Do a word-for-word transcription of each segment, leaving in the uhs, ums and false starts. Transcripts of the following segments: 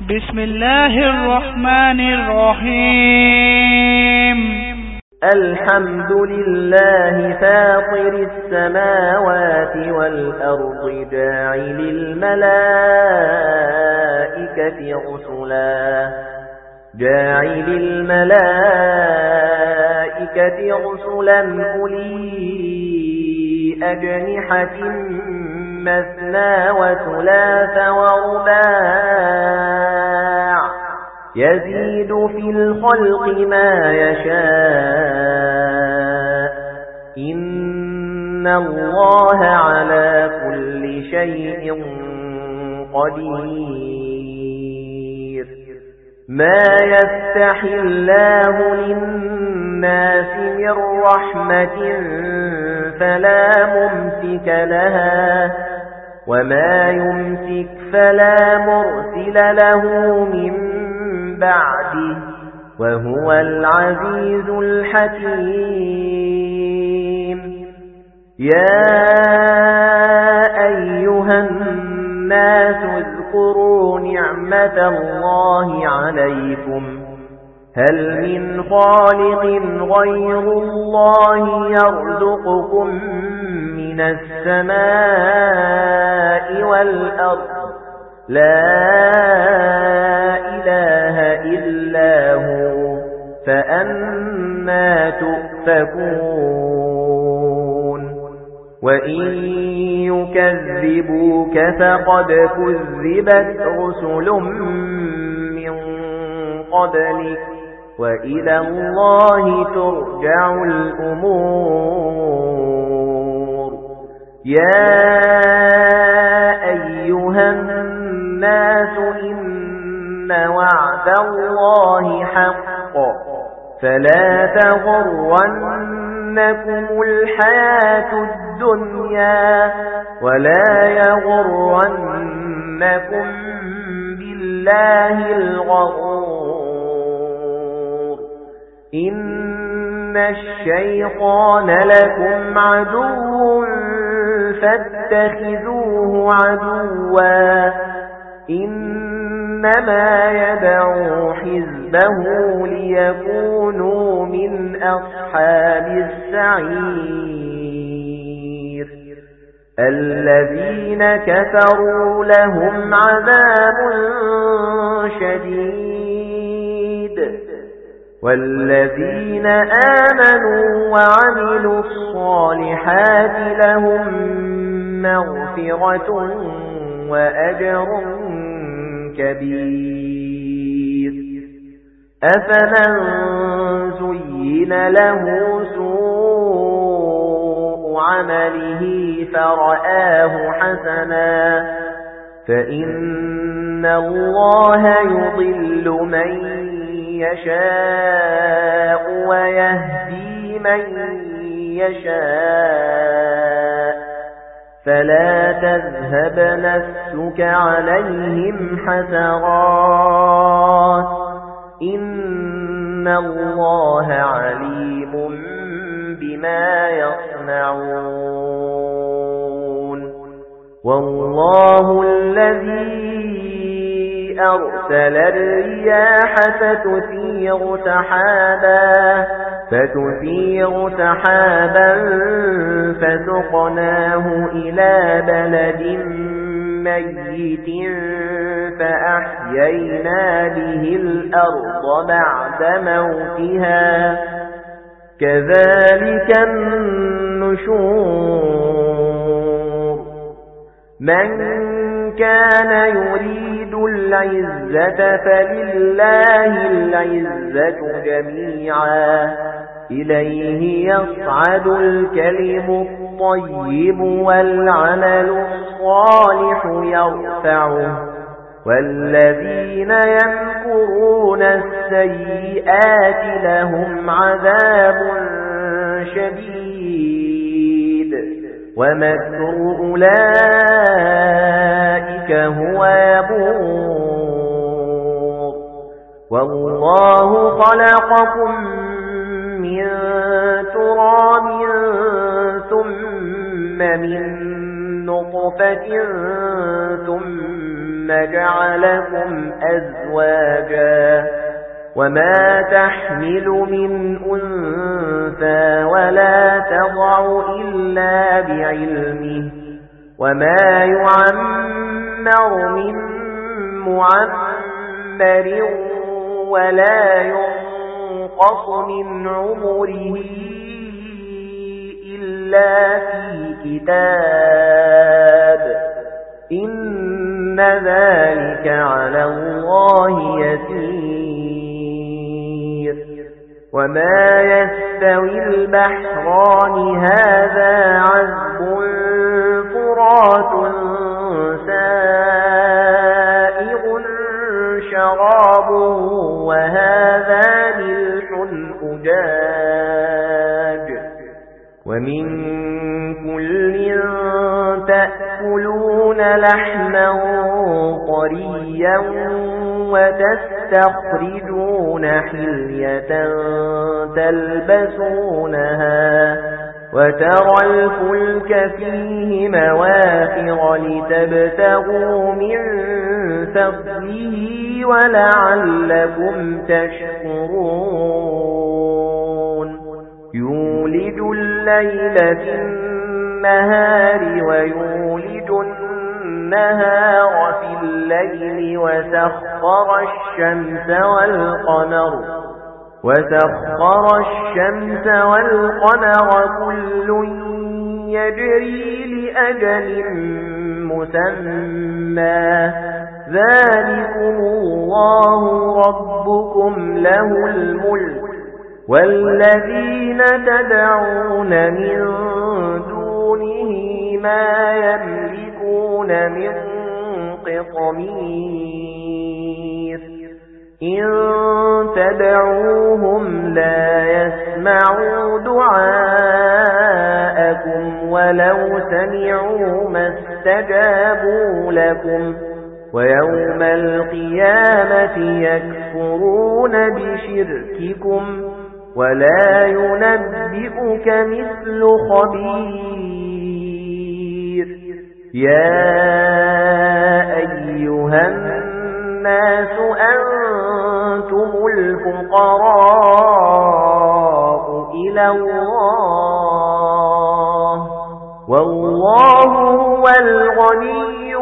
بسم الله الرحمن الرحيم. الحمد لله فاطر السماوات والأرض جاعل الملائكة رسلا جاعل الملائكة رسلا أولي أجنحة مثنى وثلاث ورباع يزيد في الخلق ما يشاء إن الله على كل شيء قدير. ما يفتح الله للناس من رحمة فلا ممسك لها وما يمسك فلا مرسل له من بعده وهو العزيز الحكيم. يا أيها الناس اذكروا نعمة الله عليكم هل من خالق غير الله يرزقكم من السماء والأرض لا إله إلا هو فأنى تؤفكون. وإن يكذبوك فقد كذبت رسل من قبلك وإلى الله ترجع الأمور. يا أيها الناس إن وعد الله حق فلا تغرنكم الحياة الدنيا ولا يغرنكم بالله الغرور. إن الشيطان لكم عدو فاتخذوه عدوا إنما يدعو حزبه ليكونوا من أصحاب السعير. الذين كفروا لهم عذاب شديد والذين آمنوا وعملوا الصالحات لهم مغفرة وأجر كبير. أفمن زين له سوء عمله فرآه حسنا فإن الله يضل من يشاء ويهدي من يشاء فلا تذهب نفسك عليهم حسرات إن الله عليم بما يصنعون. والله الذي أرسل الرياح فتثير سحابا فتثير سحابا فسقناه إلى بلد ميت فأحيينا به الأرض بعد موتها كذلك النشور. من كان يريد العزة فلله العزة جميعا إليه يصعد الكلم الطيب والعمل الصالح يرفعه والذين يمكرون السيئات لهم عذاب شديد ومكر أولئك هو يبور. والله خلقكم من تراب ثم من نطفة ثم جعلكم أزواجا وما تحمل من أنثى ولا تضع إلا بعلمه وما يعمر من معمر ولا ينقص من عمره إلا في كتاب إن ذلك على الله يسير وما يستوي البحران هذا عذب فرات سائغ شرابه وهذا ملح أجاج ومن كل تأكلون لحما طريا وتستخرجون حلية تلبسونها وترى الفلك فيه مواخر لتبتغوا من فضله ولعلكم تشكرون يولج الليل في النهار ويولج النهار في الليل وسخر الشمس والقمر وسخر الشمس والقمر كل يجري لأجل مسمى ذلكم الله ربكم له الملك والذين تدعون من دونه ما يملكون من قطمير إن تدعوهم لا يسمعوا دعاءكم ولو سمعوا ما استجابوا لكم ويوم القيامة يكفرون بشرككم ولا ينبئك مثل خبير يا أيها الناس أنتم الفقراء إلى الله والله هو الغني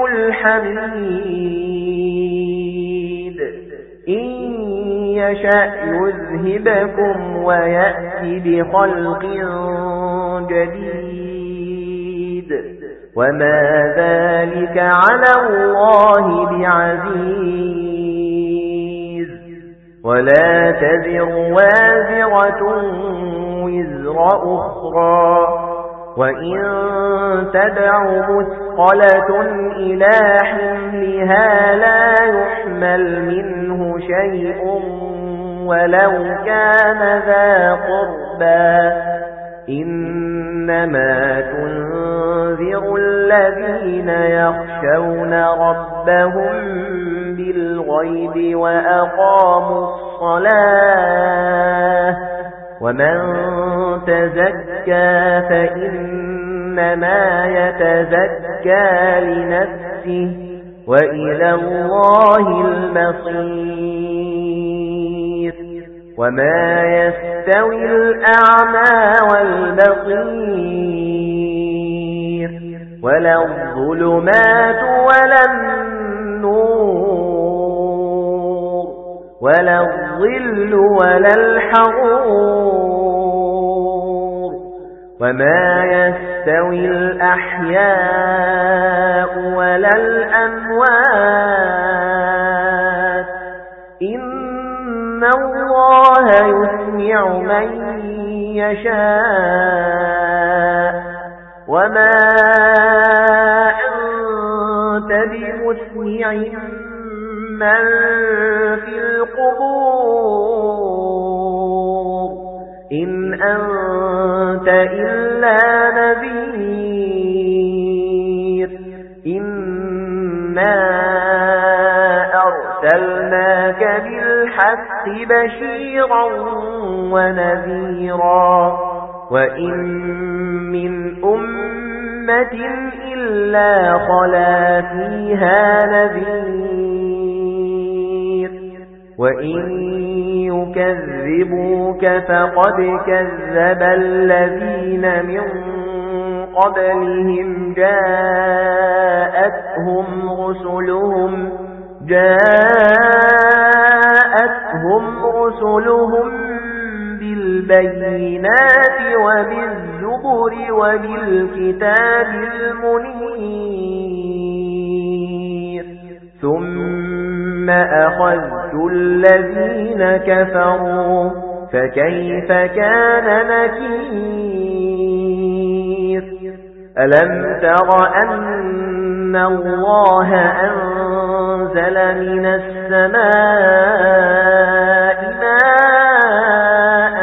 الحميد إن يشأ يذهبكم ويأتي بخلق جديد وما ذلك على الله بعزيز ولا تزر وازرة وزر أخرى وإن تدع مثقلة إلى حملها لا يحمل منه شيء ولو كان ذا قربى إنما تنذر الذين يخشون ربهم بالغيب وأقاموا الصلاة ومن تزكى فإنما يتزكى لنفسه وإلى الله المصير وما يستوي الأعمى والبصير ولا الظلمات ولا النور ولا الظل ولا الحرور وما يستوي الأحياء ولا الأموات إن الله يسمع من يشاء وما أنت بمسمع من في القبور إن أنت إلا نذير إنا أرسلناك بالحق بشيرا ونذيرا وإن من أمة إلا خلا فيها نذير وإن يكذبوك فقد كذب الذين من قبلهم جاءتهم رسلهم جاءتهم رسلهم بالبينات وبالزبر وبالكتاب المنير ثم أخذت الذين كفروا فكيف كان نكير ألم تر أن الله أنزل من السماء ماء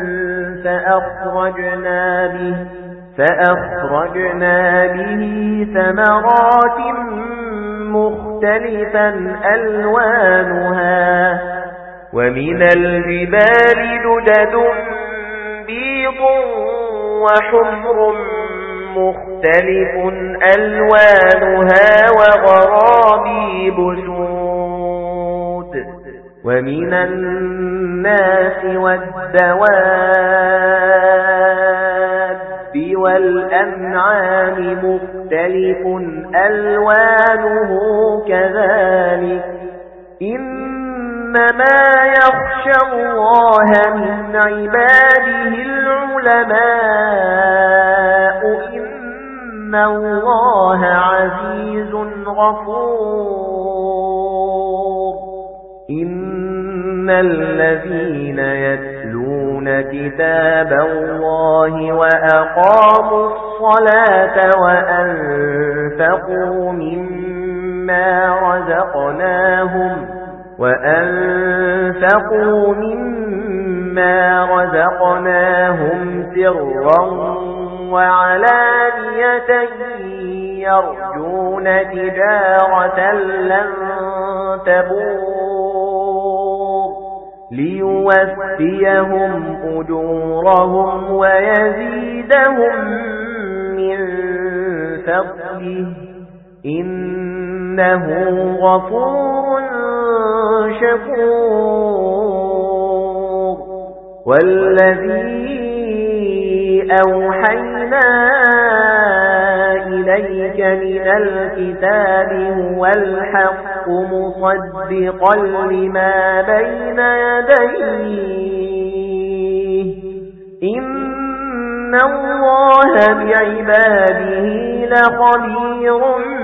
فأخرجنا به فأخرجنا به ثمرات مختلفا ألوانها ومن الجبال جدد بيض وحمر مختلف ألوانها وغرابيب سود ومن الناس والدواب والأنعام مختلف ألوانه كذلك إنما يخشى الله من عباده العلماء إن الله عزيز غفور إن الذين يتلون كتاب الله وأقاموا الصلاة وأنفقوا مما رزقناهم وأنفقوا مما رزقناهم سرا وعلانية يرجون تجارة لن تبور ليوفيهم أجورهم ويزيدهم من فضله إنه غفور شكور والذي أوحينا إليك من الكتاب هو الحق مصدقا لما بين يديه إن الله بعباده لخبير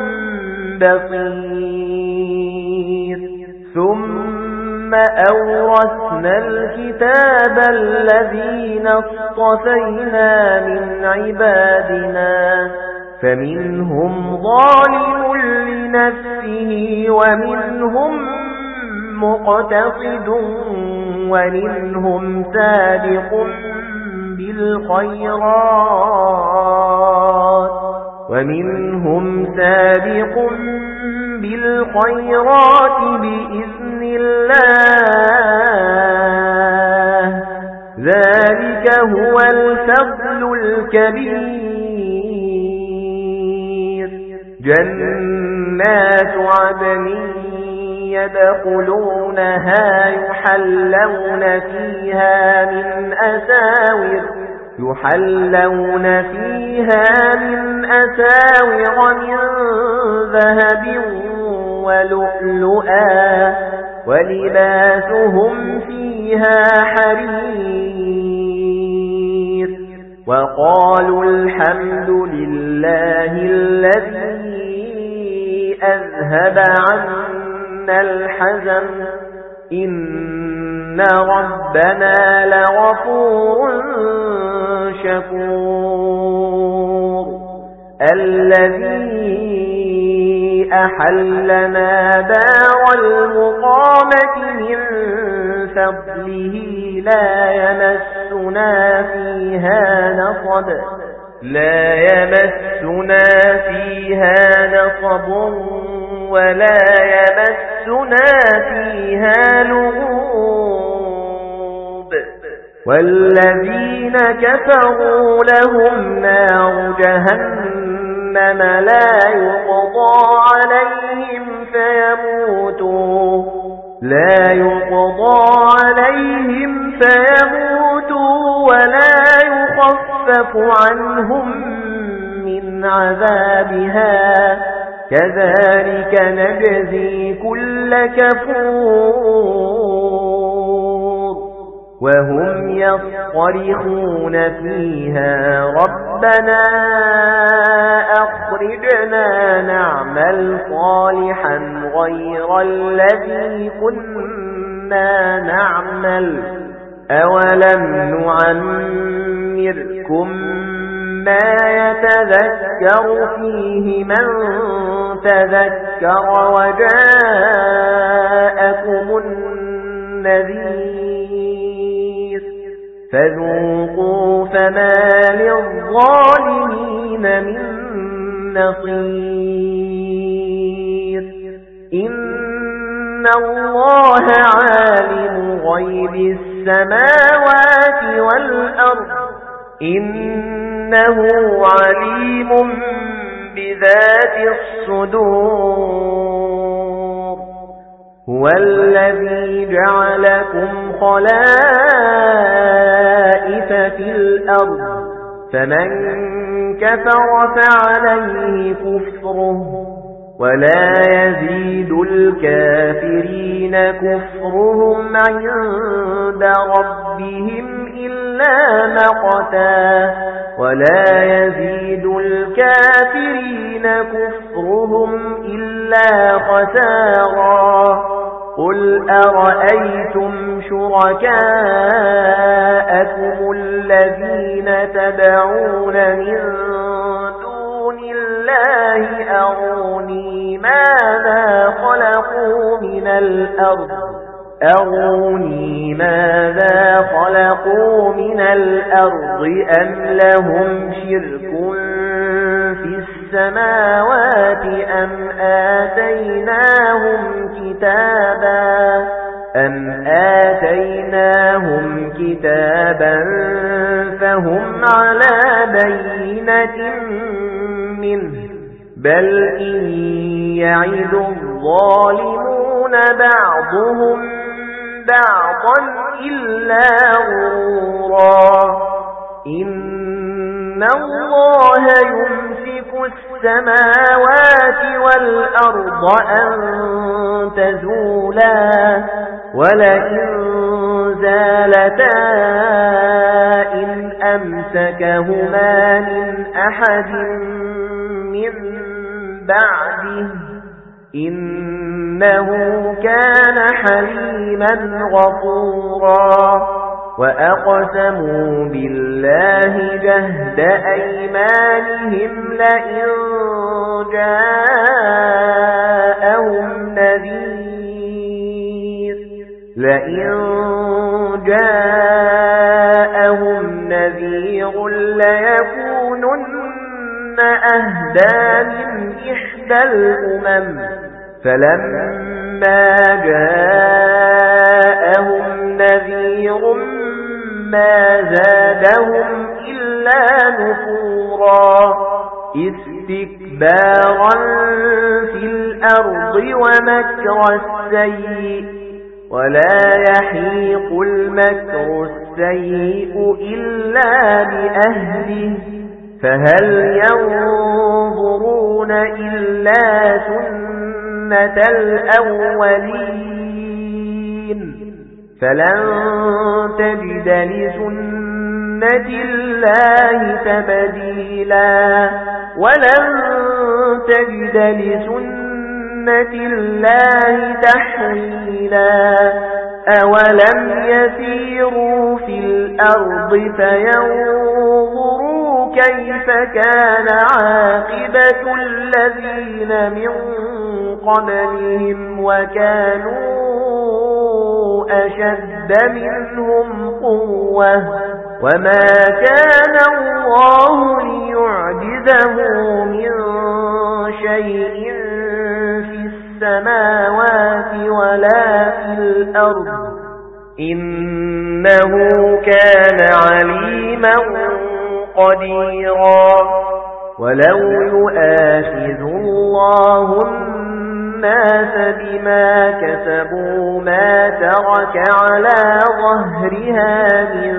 بصير ثم أورثنا الكتاب الذين اصطفينا من عبادنا فمنهم ظالم لنفسه ومنهم مقتصد ومنهم سابق بالخيرات ومنهم سابق بالخيرات بإذن الله ذلك هو الفضل الكبير جنات عدن يدخلونها يحلون فيها من أساور يحلون فيها من أساور من ذهب ولؤلؤا ولباسهم فيها حرير وقالوا الحمد لله الذي أذهب عنا الحزن إن ربنا لغفور شكور الذي أحلنا دار المقامة من فضله لا يمسنا فيها نصب لا يمسنا فيها نصب ولا يمسنا فيها لغوب والذين كفروا لهم نار جهنم جهنم لا يقضى عليهم فيموتوا لا يقضى عليهم فيموتوا ولا يخفف عنهم من عذابها كذلك نجزي كل كفور وهم يصطرخون فيها ربنا أخرجنا نعمل صالحا غير الذي كنا نعمل أولم نعمركم ما يتذكر فيه من تذكر وجاءكم النذير فذوقوا فما للظالمين من نصير إن الله عالم غيب السماوات والأرض إنه عليم بذات الصدور هو الذي جعلكم خلائف في الأرض فمن كفر فعليه كفره ولا يزيد الكافرين كفرهم عند ربهم إلا مقتا ولا يزيد الكافرين كفرهم إلا خسارا قل أرأيتم شركاءكم الذين تدعون من دون الله أروني ماذا خلقوا من الأرض أروني ماذا خلقوا من الأرض أم لهم شرك في السماوات أم آتيناهم كتابا أم آتيناهم كتابا فهم على بينة منه بل إن يعد الظالمون بعضهم بعضا إلا غرورا إن الله يمسك السماوات والأرض أن تزولا ولئن زالتا إن أمسكهما من أحد من بعده إنه كان حليما غفورا وأقسموا بالله جهد أيمانهم لئن جاءهم نذير لئن جاءهم نذير ليكونن أهدى من إحدى الأمم فلما جاءهم نذير ما زادهم إلا نفورا استكبارا في الأرض ومكر السيء ولا يحيق المكر السيء إلا بأهله فهل ينظرون إلا سنة الأولين فلن تجد لسنة الله تبديلا ولن تجد لسنة الله تحويلا أولم يسيروا في الأرض فينظروا كيف كان عاقبة الذين من قبلهم وكانوا أشد منهم قوة وما كان الله ليعجزه من شيء في السماوات ولا في الأرض إنه كان عليما قديرا ولو يؤاخذ الله الناس بما كسبوا ما ترك على ظهرها من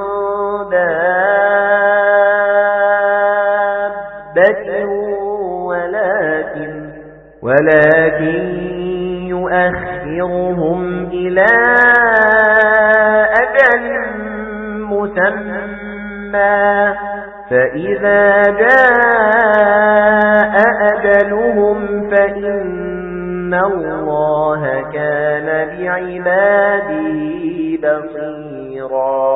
دابة ولكن ولكن يؤخرهم إلى أجل مسمى فإذا جاء أجلهم فإن الله كان بعباده بصيرا